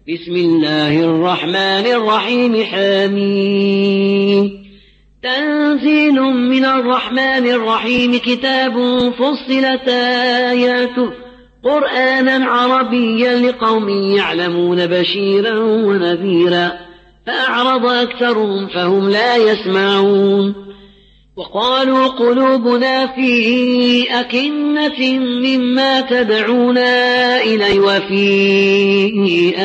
بسم الله الرحمن الرحيم حميم تنزيل من الرحمن الرحيم كتاب فصلت آياته قرآنا عربيا لقوم يعلمون بشيرا ونذيرا فأعرض أكثرهم فهم لا يسمعون وقالوا قلوبنا في أكنة مما تدعونا إليه وفي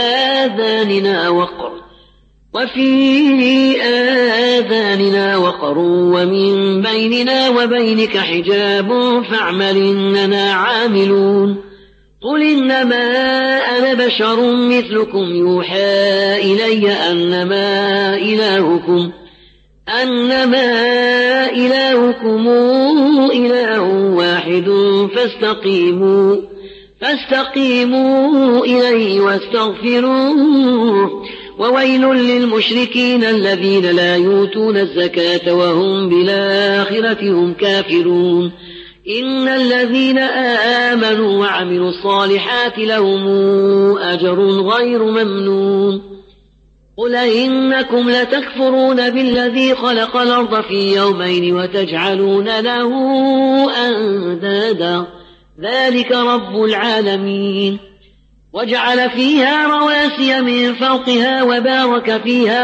آذاننا وقر ومن بيننا وبينك حجاب فاعمل إننا عاملون قل إنما أنا بشر مثلكم يوحى إلي أنما إلهكم إله واحد فاستقيموا إليه واستغفروه وويل للمشركين الذين لا يؤتون الزكاة وهم بالآخرة هم كافرون إن الذين آمنوا وعملوا الصالحات لهم أجر غير ممنون قل إنكم لتكفرون بالذي خلق الأرض في يومين وتجعلون له أندادا ذلك رب العالمين وجعل فيها رواسي من فوقها وبارك فيها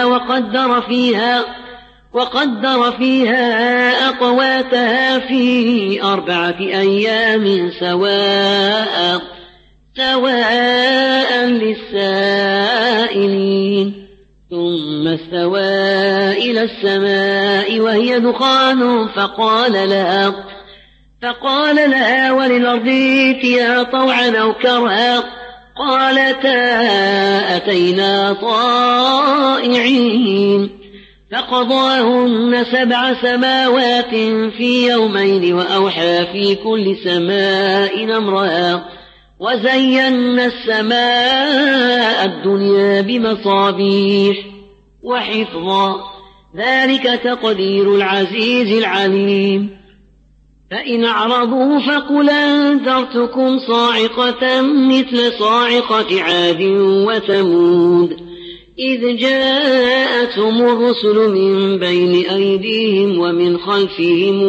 وقدر فيها أقواتها في 4 أيام سواء للسائلين ثم استوى إلى السماء وهي دخان فقال لها وللأرض ائتيا طوعا أو كرها قالتا أتينا طائعين فقضاهن 7 سماوات في يومين وأوحى في كل سماء أمرها وزينا السماء الدنيا بمصابيح وحفظا ذلك تقدير العزيز العليم فإن أعرضوا فقل أنذرتكم صاعقة مثل صاعقة عاد وثمود إذ جاءتهم الرسل من بين أيديهم ومن خلفهم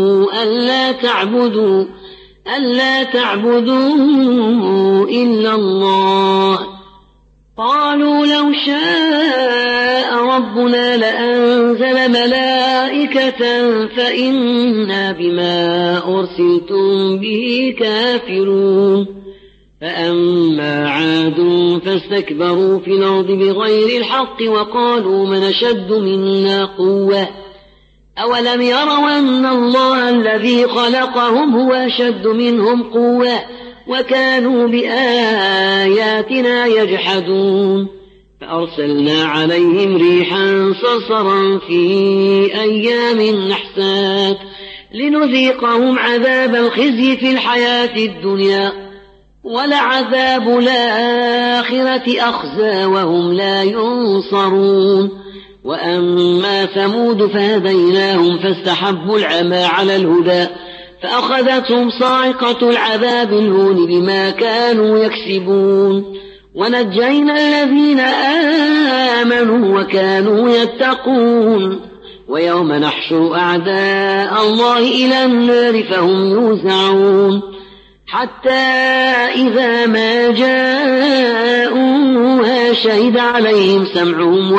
ألا تعبدوا إلا الله قالوا لو شاء ربنا لأنزل ملائكة فإنا بما أرسلتم به كافرون فأما عاد فاستكبروا في الأرض بغير الحق وقالوا من أشد منا قوة أولم يروا أن الله الذي خلقهم هو أشد منهم قوة وكانوا بآياتنا يجحدون فأرسلنا عليهم ريحا صرصرا في أيام نحسات لنذيقهم عذاب الخزي في الحياة الدنيا ولعذاب الآخرة أخزى وهم لا ينصرون وأما ثمود فهديناهم فاستحبوا العمى على الهدى فأخذتهم صاعقة العذاب الهون بما كانوا يكسبون ونجينا الذين آمنوا وكانوا يتقون ويوم نحشر أعداء الله إلى النار فهم يوزعون حتى إذا ما جاءوها شهد عليهم سمعهم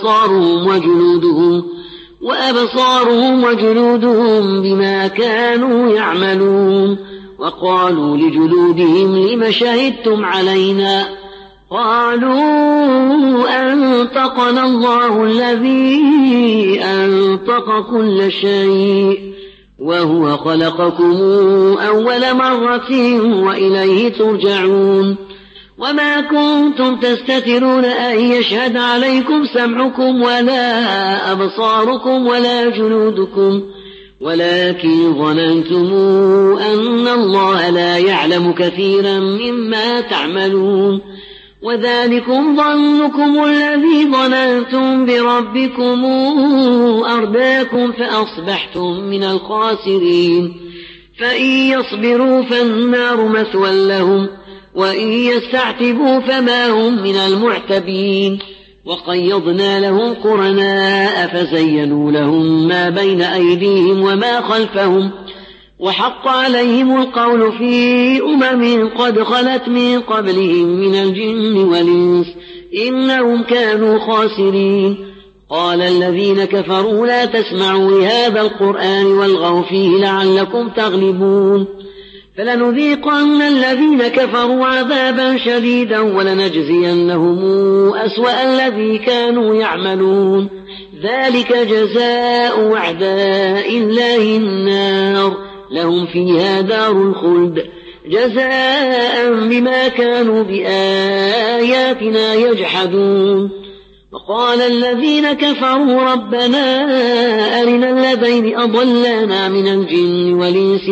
وأبصارهم وجلودهم بما كانوا يعملون وقالوا لجلودهم لم شهدتم علينا قالوا أنطقنا الله الذي أنطق كل شيء وهو خلقكم أول مرة وإليه ترجعون وما كنتم تستترون أن يشهد عليكم سمعكم ولا أبصاركم ولا جلودكم ولكن ظننتم أن الله لا يعلم كثيرا مما تعملون وذلكم ظنكم الذي ظننتم بربكم أرداكم فأصبحتم من الخاسرين فإن يصبروا فالنار مثوى لهم وإن يستعتبوا فما هم من المعتبين وقيضنا لهم قرناء فزينوا لهم ما بين أيديهم وما خلفهم وحق عليهم القول في قد خلت من قبلهم من الجن والإنس إنهم كانوا خاسرين قال الذين كفروا لا تسمعوا لهذا القرآن والغوا فيه لعلكم تغلبون فلنذيقن الذين كفروا عذابا شديدا ولنجزينهم أسوأ الذي كانوا يعملون ذلك جزاء أعداء الله النار لهم فيها دار الخلد جزاء بما كانوا بآياتنا يجحدون وقال الذين كفروا ربنا أرنا الذين أضلانا من الجن والإنس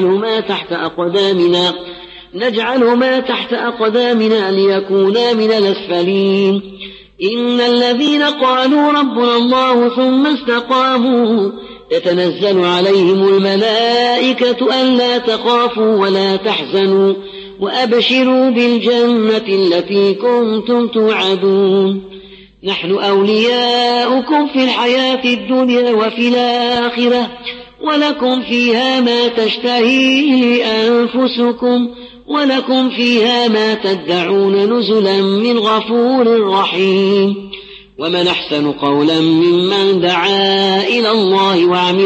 نجعلهما تحت أقدامنا ليكونا من الأسفلين إن الذين قالوا ربنا الله ثم استقاموا تتنزل عليهم الملائكة ألا تخافوا ولا تحزنوا وأبشروا بالجنة التي كنتم توعدون نحن أولياؤكم في الحياة الدنيا وفي الآخرة ولكم فيها ما تشتهي أنفسكم ولكم فيها ما تدعون نزلا من غفور رحيم ومن أحسن قولا ممن دعا إلى الله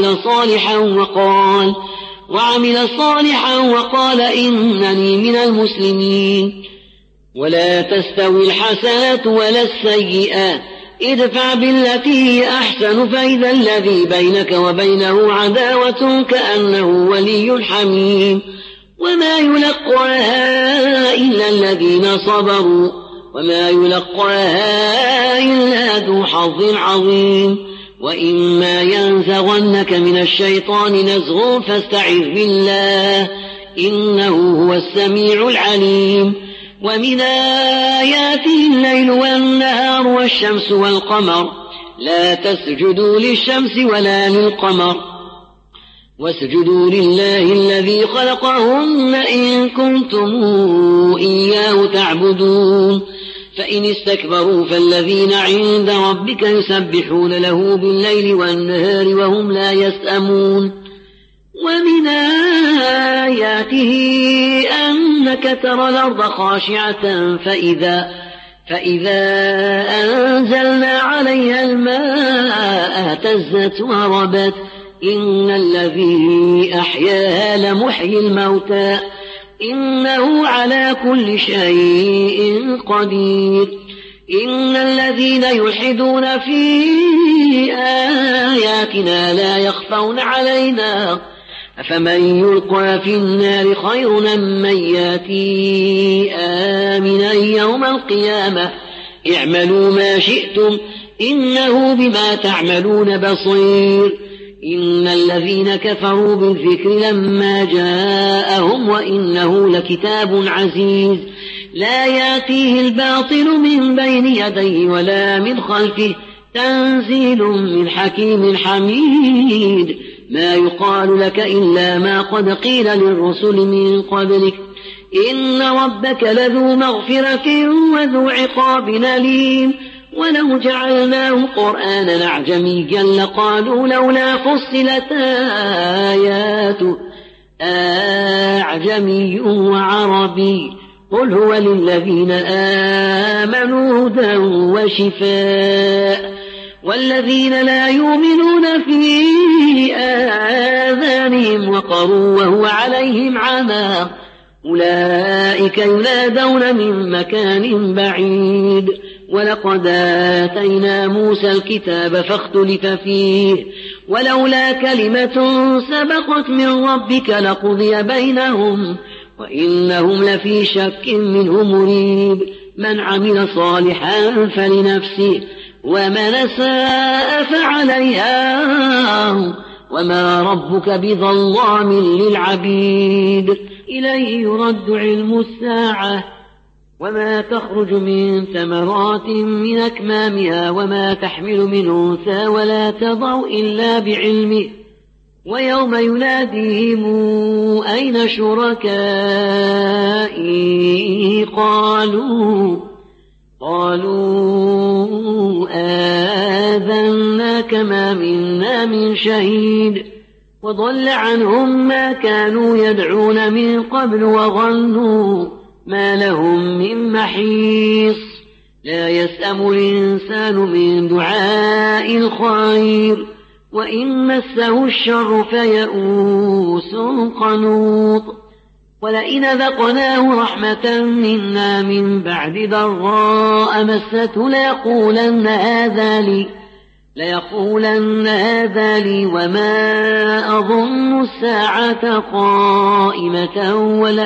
وعمل صالحا وقال إنني من المسلمين ولا تستوي الحسنة ولا السيئة ادفع بالتي هي أحسن فإذا الذي بينك وبينه عداوة كأنه ولي حميم وما يلقاها إلا الذين صبروا وما يلقاها إلا ذو حظ عظيم وإما ينزغنك من الشيطان نزغ فاستعذ بالله إنه هو السميع العليم ومن آياته الليل والنهار والشمس والقمر لا تسجدوا للشمس ولا للقمر واسجدوا لله الذي خلقهن إن كنتم إياه تعبدون فإن استكبروا فالذين عند ربك يسبحون له بالليل والنهار وهم لا يسأمون ومن آياته أنك ترى الأرض خاشعة فإذا أنزلنا عليها الماء اهتزت وربت إن الذي أحياها لمحيي الموتى إنه على كل شيء قدير إن الذين يلحدون في آياتنا لا يخفون علينا أفمن يلقى في النار خير أم من يأتي آمنا يوم القيامة اعملوا ما شئتم إنه بما تعملون بصير إن الذين كفروا بالذكر لما جاءهم وإنه لكتاب عزيز لا يأتيه الباطل من بين يديه ولا من خلفه تنزيل من حكيم حميد ما يقال لك إلا ما قد قيل للرسل من قبلك إن ربك لذو مغفرة وذو عقاب أليم ولو جعلناه قرآنا أعجميا لقالوا لولا فصلت آياته أعجمي وعربي قل هو للذين آمنوا هدى وشفاء والذين لا يؤمنون في آذانهم وقر وهو عليهم عمى أولئك ينادون من مكان بعيد ولقد آتينا موسى الكتاب فاختلف فيه ولولا كلمة سبقت من ربك لقضي بينهم وإنهم لفي شك منه مريب من عمل صالحا فلنفسه ومن أساء فعليها وما ربك بظلام للعبيد إليه يرد علم الساعة وما تخرج من ثمرات من أكمامها وما تحمل من أنثى ولا تضع إلا بعلمه ويوم يناديهم أين شركائي قالوا آذناك ما منا من شهيد وضل عنهم ما كانوا يدعون من قبل وظنوا ما لهم من محيص لا يسأم الإنسان من دعاء الخير وإن مسه الشر فيئوس قنوط ولئن ذقناه رحمة منا من بعد ضراء مسته ليقولن هذا لي وما أظن الساعة قائمة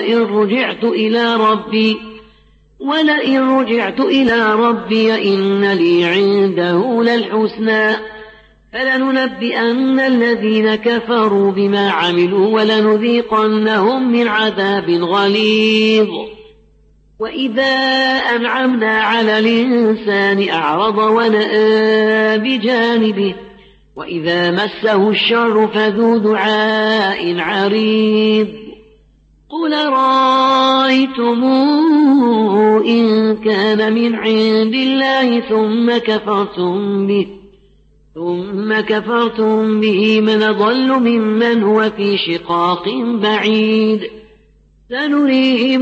ولئن رجعت إلى ربي إن لي عنده للحسنى فلننبئن الذين كفروا بما عملوا ولنذيقنهم من عذاب غليظ وإذا أنعمنا على الإنسان أعرض ونأى بجانبه وإذا مسه الشر فذو دعاء عريض قل رأيتم إن كان من عند الله ثم كفرتم به من ضل ممن هو في شقاق بعيد سنريهم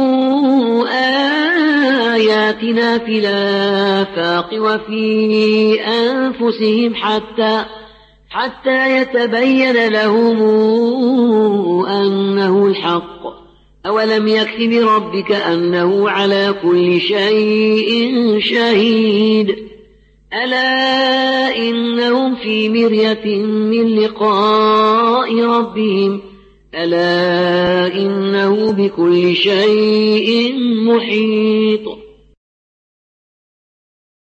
آياتنا في الآفاق وفي أنفسهم حتى يتبين لهم أنه الحق أولم يكف بربك أنه على كل شيء شهيد ألا إنهم في مرية من لقاء ربهم ألا إنه بكل شيء محيط